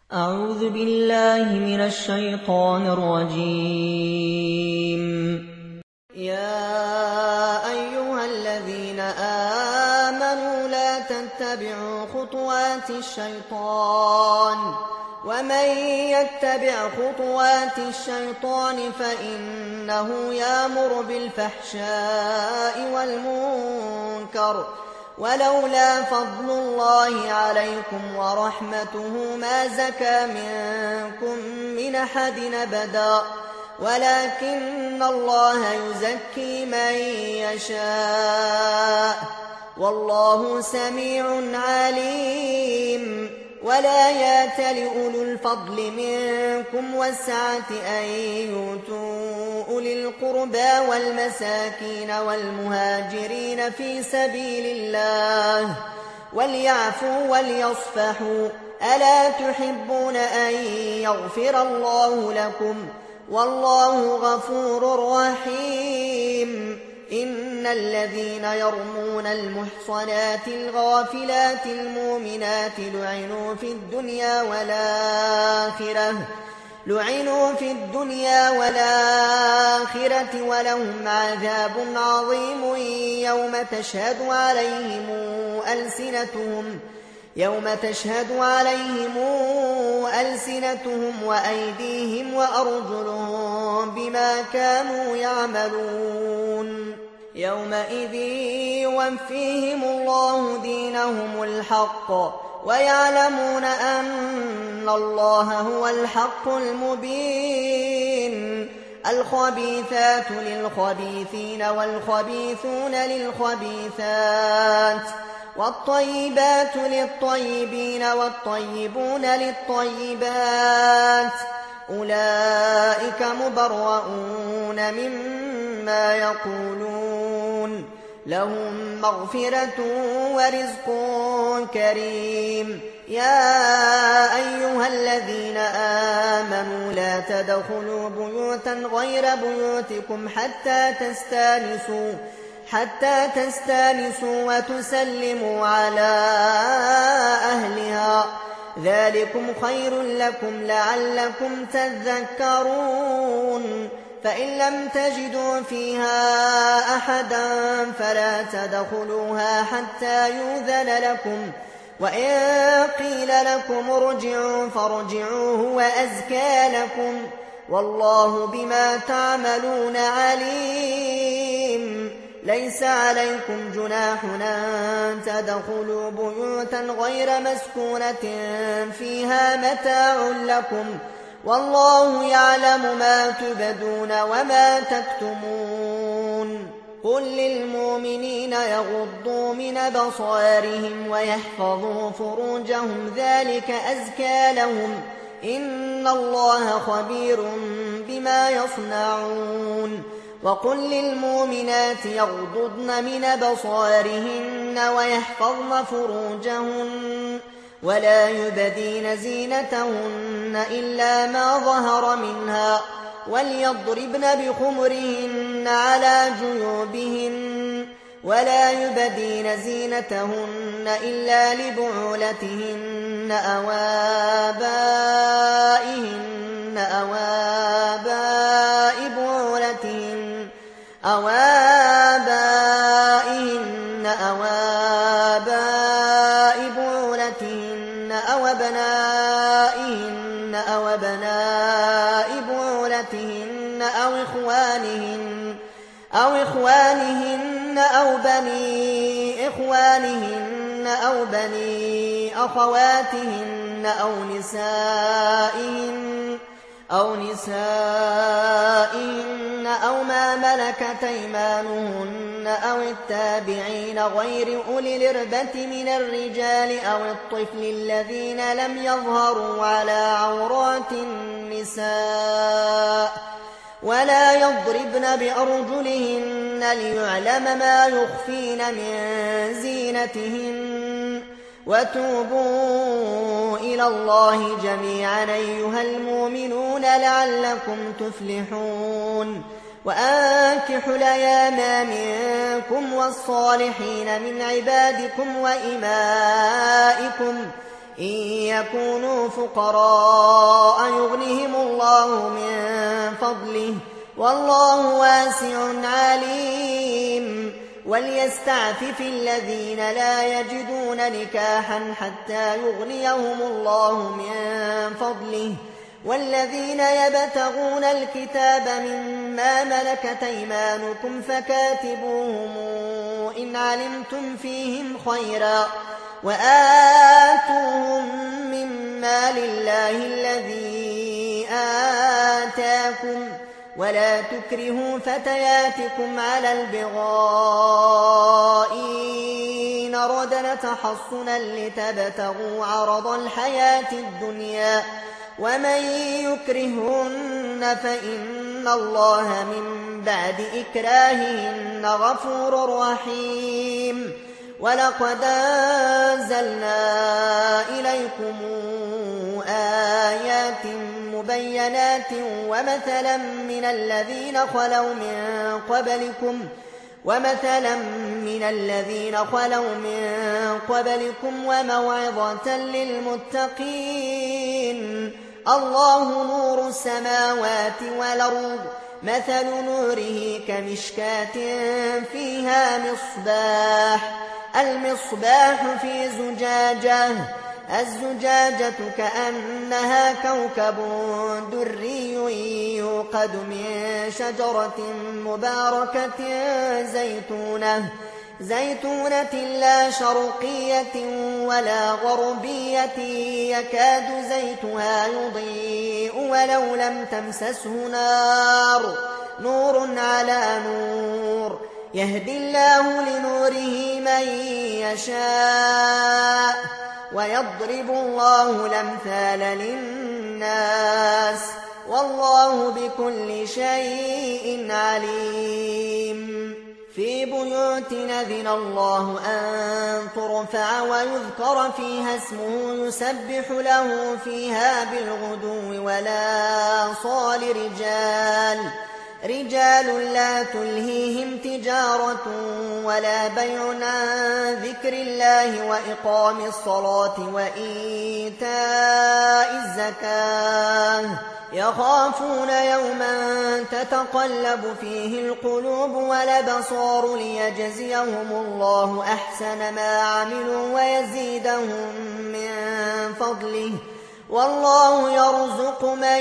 أعوذ بالله من الشيطان الرجيم. يا أيها الذين آمنوا لا تتبعوا خطوات الشيطان، ومن يتبع خطوات الشيطان فإنه يأمر بالفحشاء والمنكر، ولولا فضل الله عليكم ورحمته ما زكى منكم من أحد أبدا، ولكن الله يزكي من يشاء، والله سميع عليم. ولا يأتل أولو الفضل منكم والسعة أن يؤتوا أولي القربى والمساكين والمهاجرين في سبيل الله وليعفوا وليصفحوا، ألا تحبون أن يغفر الله لكم؟ والله غفور رحيم. إن الذين يرمون المحصنات الغافلات المؤمنات لعنوا في الدنيا والآخرة ولهم عذاب عظيم يوم تشهد عليهم ألسنتهم وأيديهم وأرجلهم بما كانوا يعملون. يومئذ يوفيهم الله دينهم الحق ويعلمون أن الله هو الحق المبين. الخبيثات للخبيثين والخبيثون للخبيثات، والطيبات للطيبين والطيبون للطيبات، أولئك مبرؤون مما يقولون، لهم مغفرة ورزق كريم. يا أيها الذين آمنوا لا تدخلوا بيوتا غير بيوتكم حتى تستانسوا وتسلموا على أهلها، ذلكم خير لكم لعلكم تذكرون. فإن لم تجدوا فيها أحدا فلا تدخلوها حتى يؤذن لكم، وإن قيل لكم ارجعوا فارجعوا هو أزكى لكم، والله بما تعملون عليم. ليس عليكم جناح أن تدخلوا بيوتا غير مسكونة فيها متاع لكم، والله يعلم ما تبدون وما تكتمون. قل للمؤمنين يغضوا من أبصارهم ويحفظوا فروجهم ذلك أزكى لهم، إن الله خبير بما يصنعون. وقل للمؤمنات يغضضن من أبصارهن ويحفظن فروجهن ولا يبدين زينتهن إلا ما ظهر منها، وليضربن بخمرهن على جيوبهن، ولا يبدين زينتهن إلا لبعولتهن أو آبائهن أو آباء بعولتهن أو آبائهن أو آباء بعولتهن أو أبنائهن أو أبناء بعولتهن أو إخوانهن أو بني إخوانهن أو بني أخواتهن أو نسائهن أو ما ملكت أيمانهن أو التابعين غير أولي الإربة من الرجال أو الطفل الذين لم يظهروا على عورات النساء، ولا يضربن بأرجلهن ليعلم ما يخفين من زينتهن. وتوبوا إلى الله جميعا أيها المؤمنون لعلكم تفلحون. وأنكحوا الأيام منكم والصالحين من عبادكم وإمائكم إن يكونوا فقراء يغنهم الله من فضله والله واسع عليم وليستعفف الذين لا يجدون نكاحا حتى يغنيهم الله من فضله والذين يبتغون الكتاب مما ملكت أيمانكم فكاتبوهم إن علمتم فيهم خيرا وآتوهم مما لله الذي آتاكم ولا تكرهوا فتياتكم على البغاء إن أردنا تحصنا لتبتغوا عرض الحياة الدنيا ومن يكرهن فإن الله من بعد إكراههن غفور رحيم ولقد أنزلنا إليكم آيات مبينات ومثلا من الذين خلوا من قبلكم وموعظة للمتقين الله نور السماوات والأرض مثل نوره كمشكاة فيها المصباح في زجاجة الزجاجة كأنها كوكب دري يوقد من شجرة مباركة زيتونة لا شرقية ولا غربية يكاد زيتها يضيء ولو لم تمسسه نور على نور يهدي الله لنوره من يشاء ويضرب الله الأمثال للناس والله بكل شيء عليم في بيوت أذن الله أن ترفع ويذكر فيها اسمه يسبح له فيها بالغدو والآصال رجال لا تلهيهم تجارة ولا بيع عن ذكر الله وإقام الصلاة وإيتاء الزكاة يخافون يوما تتقلب فيه القلوب والأبصار ليجزيهم الله أحسن ما عملوا ويزيدهم من فضله والله يرزق من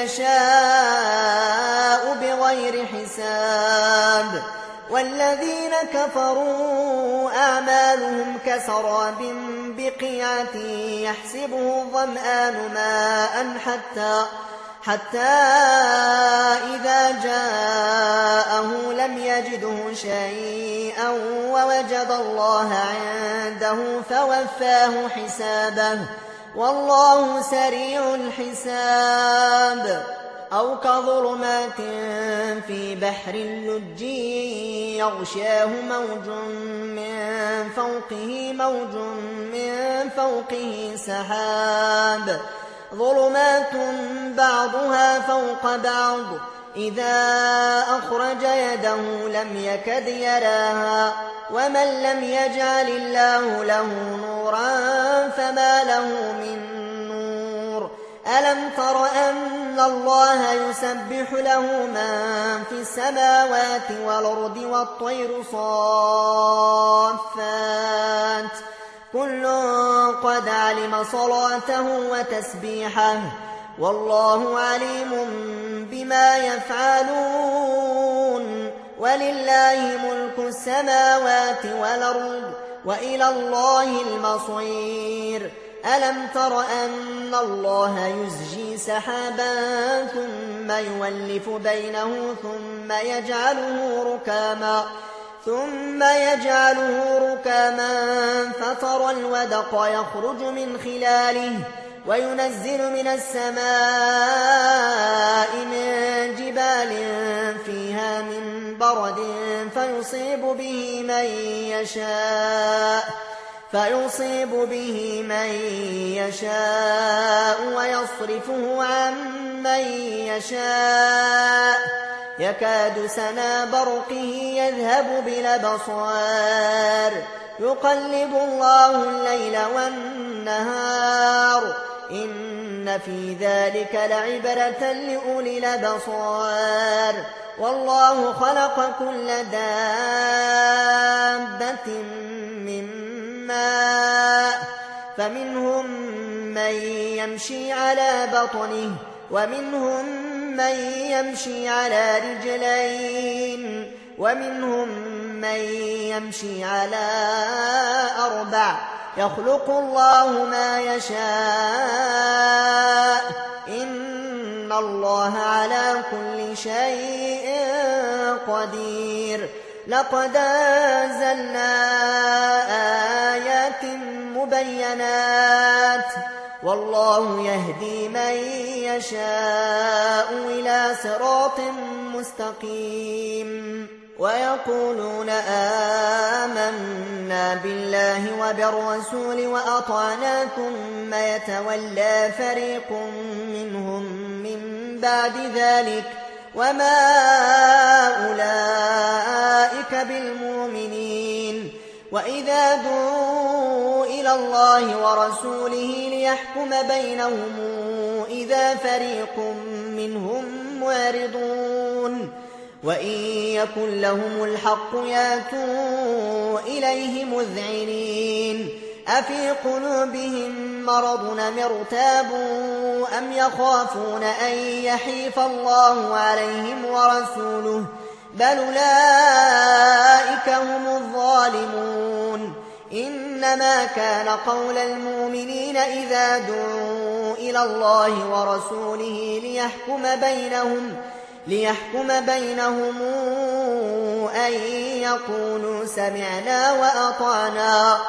يشاء بغير حساب والذين كفروا أعمالهم كسراب بقيعة يحسبه الظمآن ماء حتى إذا جاءه لم يجده شيئا ووجد الله عنده فوفاه حسابه والله سريع الحساب أو كظلمات في بحر اللج يغشاه موج من فوقه سحاب ظلمات بعضها فوق بعض إذا أخرج يده لم يكد يراها ومن لم يجعل الله له نورا فما له من نور ألم تر أن الله يسبح له من في السماوات والأرض والطير صافات كل قد علم صلاته وتسبيحه والله عليم بما يفعلون ولله ملك السماوات والأرض وإلى الله المصير ألم تر أن الله يزجي سحابا ثم يولف بينه ثم يجعله ركاما فترى الودق يخرج من خلاله وينزل من السماء من جبال فيها من برد فيصيب به من يشاء ويصرفه عن من يشاء يكاد سنا برقه يذهب بالأبصار يقلب الله الليل والنهار إن في ذلك لعبرة لأولي الأبصار والله خلق كل دابة من ماء فمنهم من يمشي على بطنه ومنهم من يمشي على رجلين ومنهم من يمشي على 4 يخلق الله ما يشاء إن الله على كل شيء قدير لقد أنزلنا آيات مبينات والله يهدي من يشاء إلى صراط مستقيم ويقولون آمنا بالله وبالرسول وأطعنا ثم يتولى فريق منهم من بعد ذلك وما أولئك بالمؤمنين وإذا دعوا إلى الله ورسوله ليحكم بينهم إذا فريق منهم معرضون وإن يكن لهم الحق ياتوا إليه مذعنين أفي قلوبهم مرض أم ارتابوا أم يخافون أن يحيف الله عليهم ورسوله بل أولئك هم الظالمون إنما كان قول المؤمنين إذا دعوا إلى الله ورسوله ليحكم بينهم أن يقولوا سمعنا وأطعنا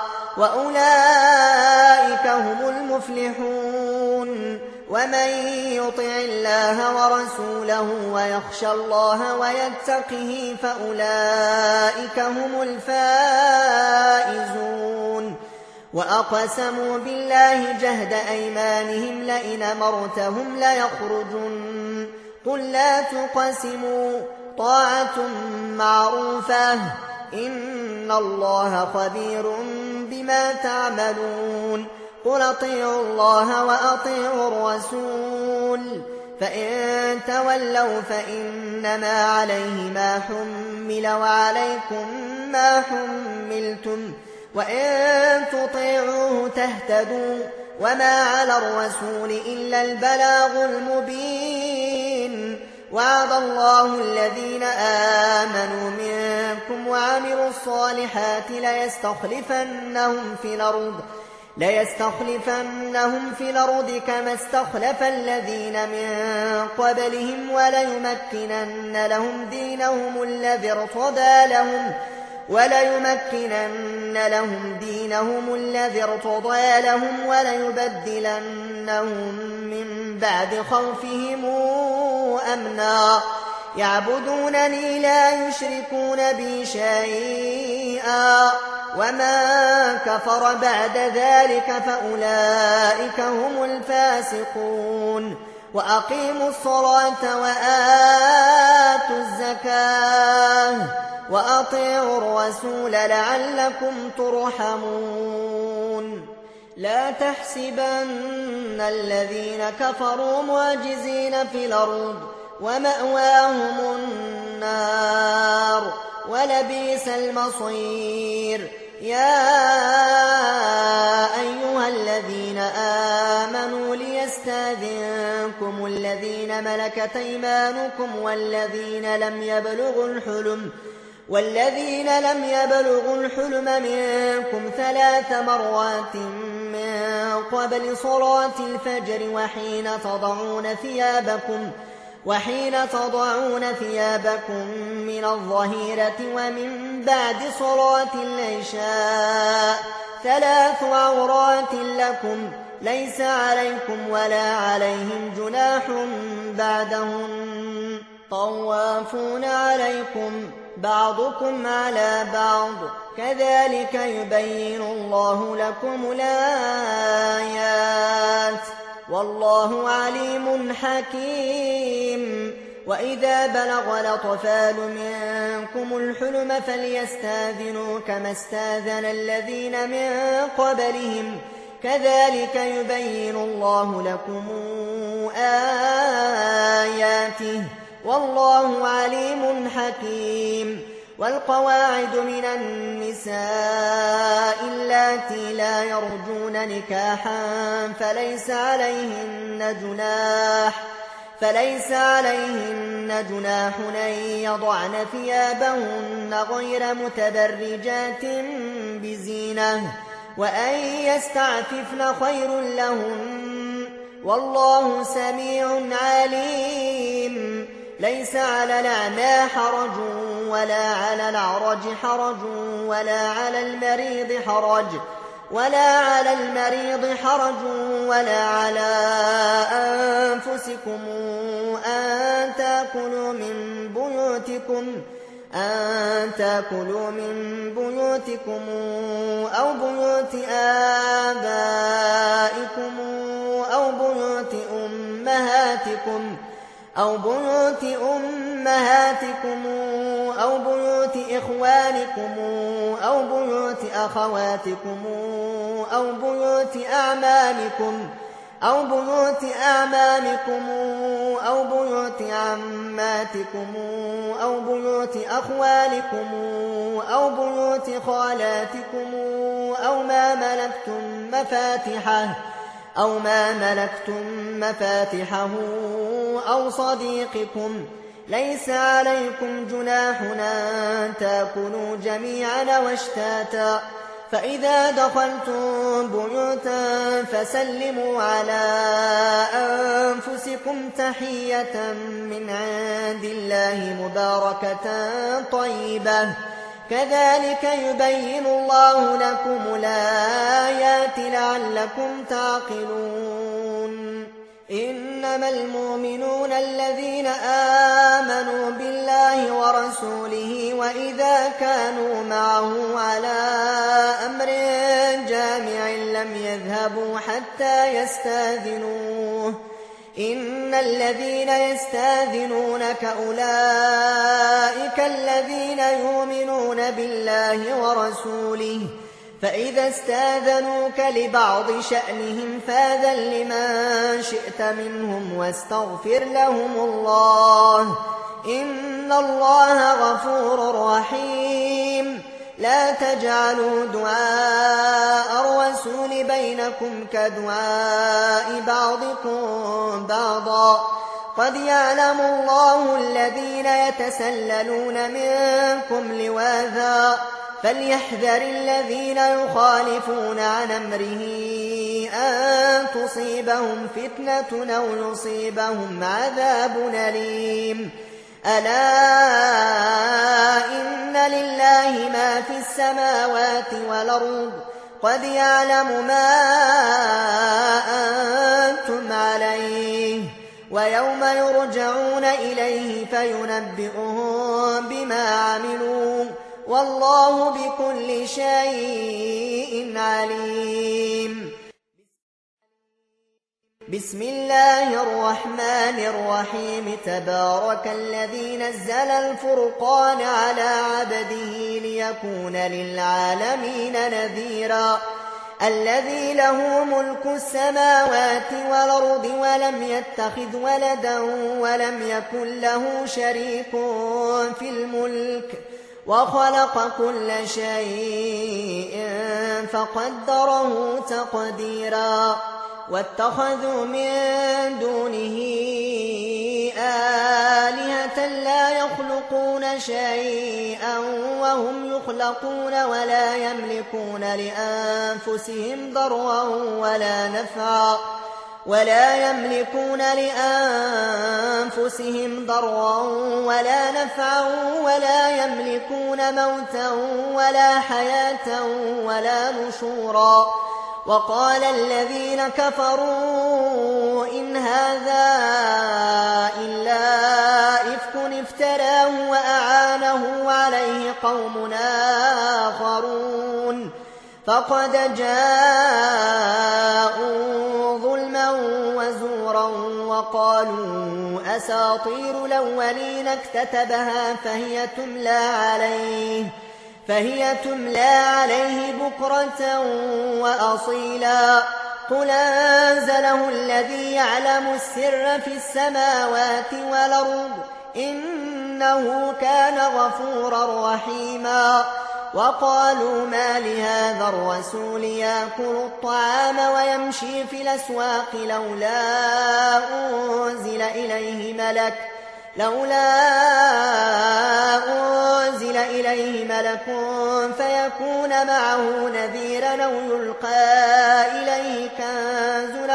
وأولئك هم المفلحون ومن يطع الله ورسوله ويخشى الله ويتقه فأولئك هم الفائزون وأقسموا بالله جهد أيمانهم لئن أمرتهم ليخرجن قل لا تقسموا طاعة معروفة إن الله خبير بما تعملون قل اطيعوا الله وأطيعوا الرسول فإن تولوا فإنما عليه ما حمل وعليكم ما حملتم وإن تطيعوه تهتدوا وما على الرسول إلا البلاغ المبين وعد الله الذين آمنوا منكم وعملوا الصالحات ليستخلفنهم في الأرض كما استخلف الذين من قبلهم وليمكنن لهم دينهم الذي ارتضى لهم وليبدلنهم من بعد خوفهم أمنا يعبدونني لا يشركون بي شيئا وما كفر بعد ذلك فأولئك هم الفاسقون وأقيموا الصلاة وآتوا الزكاة وأطيعوا الرسول لعلكم ترحمون لا تحسبن الذين كفروا معجزين في الأرض ومأواهم النار ولبئس المصير يا أيها الذين آمنوا ليستأذنكم الذين ملكت أيمانكم والذين لم يبلغوا الحلم منكم 3 مرات من قبل صلاة الفجر وحين تضعون ثيابكم من الظهيرة ومن بعد صلاة العشاء 3 عورات لكم ليس عليكم ولا عليهم جناح بعدهن طوافون عليكم بعضكم على بعض كذلك يبين الله لكم الآيات والله عليم حكيم وإذا بلغ الأطفال منكم الحلم فليستاذنوا كما استاذن الذين من قبلهم كذلك يبين الله لكم آياته والله عليم حكيم. والقواعد من النساء اللاتي لا يرجون نكاحا فليس عليهن جناح أن يضعن ثيابهن غير متبرجات بزينة وأن يستعففن خير لهن والله سميع عليم. ليس على الأعمى حرج ولا على الأعرج حرج ولا على المريض حرج ولا على أنفسكم أن تأكلوا من بيوتكم أو بيوت آبائكم أو بيوت أمهاتكم أو بيوت إخوانكم أو بيوت أخواتكم أو بيوت أعمامكم أو بيوت عماتكم أو بيوت أخوالكم أو بيوت خالاتكم أو ما ملكتم مفاتحه أو صديقكم. ليس عليكم جناح أن تأكلوا جميعا واشتاتا فإذا دخلتم بيوتا فسلموا على أنفسكم تحية من عند الله مباركة طيبة كذلك يبين الله لكم الآيات لعلكم تعقلون. إنما المؤمنون الذين آمنوا بالله ورسوله وإذا كانوا معه على أمر جامع لم يذهبوا حتى يستاذنوه. إن الذين يستاذنونك أولئك الذين يؤمنون بالله ورسوله فإذا استاذنوك لبعض شأنهم فاذن لمن شئت منهم واستغفر لهم الله إن الله غفور رحيم. لا تجعلوا دعاء الرسول بينكم كدعاء بعضكم بعضا قد يعلم الله الذين يتسللون منكم لواذا فليحذر الذين يخالفون عن أمره أن تصيبهم فتنة أو يصيبهم عذاب أليم. ألا إن لله ما في السماوات والأرض قد يعلم ما أنتم عليه ويوم يرجعون إليه فينبئهم بما عملوا والله بكل شيء عليم. بسم الله الرحمن الرحيم. تبارك الذي نزل الفرقان على عبده ليكون للعالمين نذيرا. الذي له ملك السماوات والأرض ولم يتخذ ولدا ولم يكن له شريك في الملك وخلق كل شيء فقدره تقديرا. واتخذوا من دونه آلهة لا يخلقون شيئا وهم يخلقون ولا يملكون لأنفسهم ضرا ولا نفعا ولا يملكون موتا ولا حياة ولا نشورا. وقال الذين كفروا إن هذا إلا إفك افتراه وأعانه عليه قوم آخرون فقد جاءوا ظلما وزورا وقالوا أساطير الأولين اكتتبها فهي تملى عليه بكرة وأصيلا قل أنزله الذي يعلم السر في السماوات والأرض إنه كان غفورا رحيما وقالوا ما لهذا الرسول يأكل الطعام ويمشي في الأسواق لولا أنزل إليه ملك فيكون معه نذيرا أو يلقى إليه كنز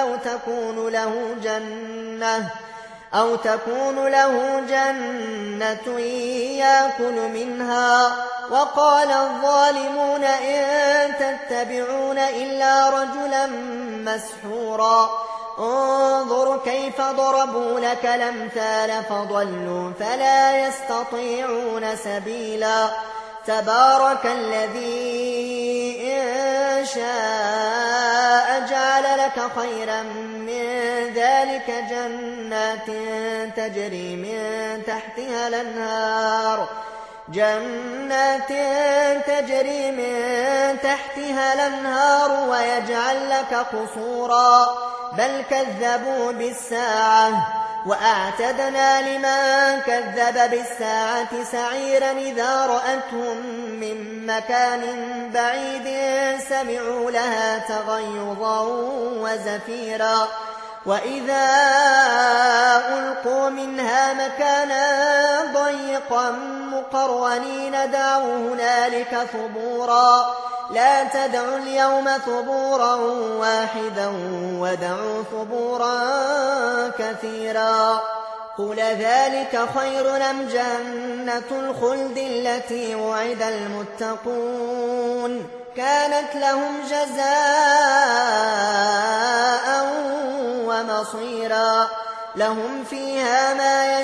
أو تكون له جنة يأكل منها وقال الظالمون إن تتبعون إلا رجلا مسحورا انظر كيف ضربوا لك الأمثال فضلوا فلا يستطيعون سبيلا تبارك الذي إن شاء جعل لك خيرا من ذلك جنات تجري من تحتها الأنهار ويجعل لك قصورا بل كذبوا بالساعة وأعتدنا لمن كذب بالساعة سعيرا إذا رأتهم من مكان بعيد سمعوا لها تغيظا وزفيرا وإذا ألقوا منها مكانا ضيقا مقرنين دعوا هنالك ثبورا لا تدعوا اليوم ثبورا واحدا ودعوا ثبورا كثيرا قل ذلك خير أم جنة الخلد التي وعد المتقون كانت لهم جزاء ومصيرا لهم فيها ما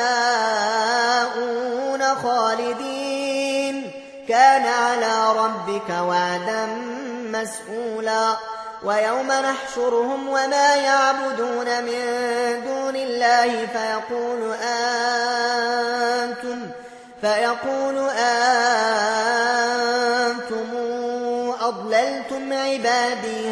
يشاءون خالدين كان على ربك وعدا مسئولا ويوم نحشرهم وما يعبدون من دون الله فيقول أنتم أضللتم عبادي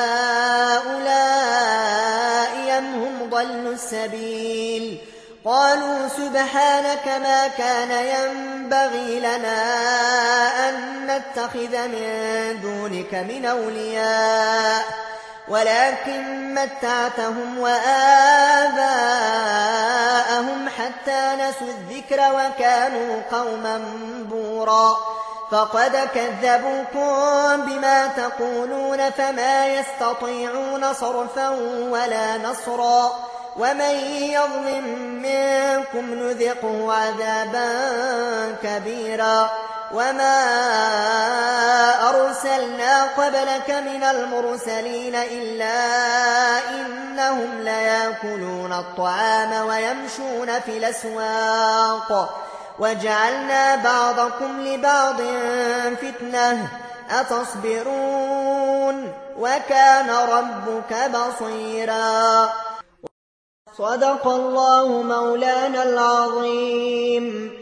هؤلاء أم هم ضلوا السبيل قالوا سبحانك ما كان ينبغي لنا أن نتخذ من دونك من أولياء ولكن متعتهم وآباءهم حتى نسوا الذكر وكانوا قوما بورا فقد كذبوكم بما تقولون فما يستطيعون صرفا ولا نصرا ومن يظلم منكم نذقه عذابا كبيرا وما أرسلنا قبلك من المرسلين إلا إنهم ليأكلون الطعام ويمشون في الأسواق وجعلنا بعضكم لبعض فتنة أتصبرون وكان ربك بصيرا صدق الله مولانا العظيم.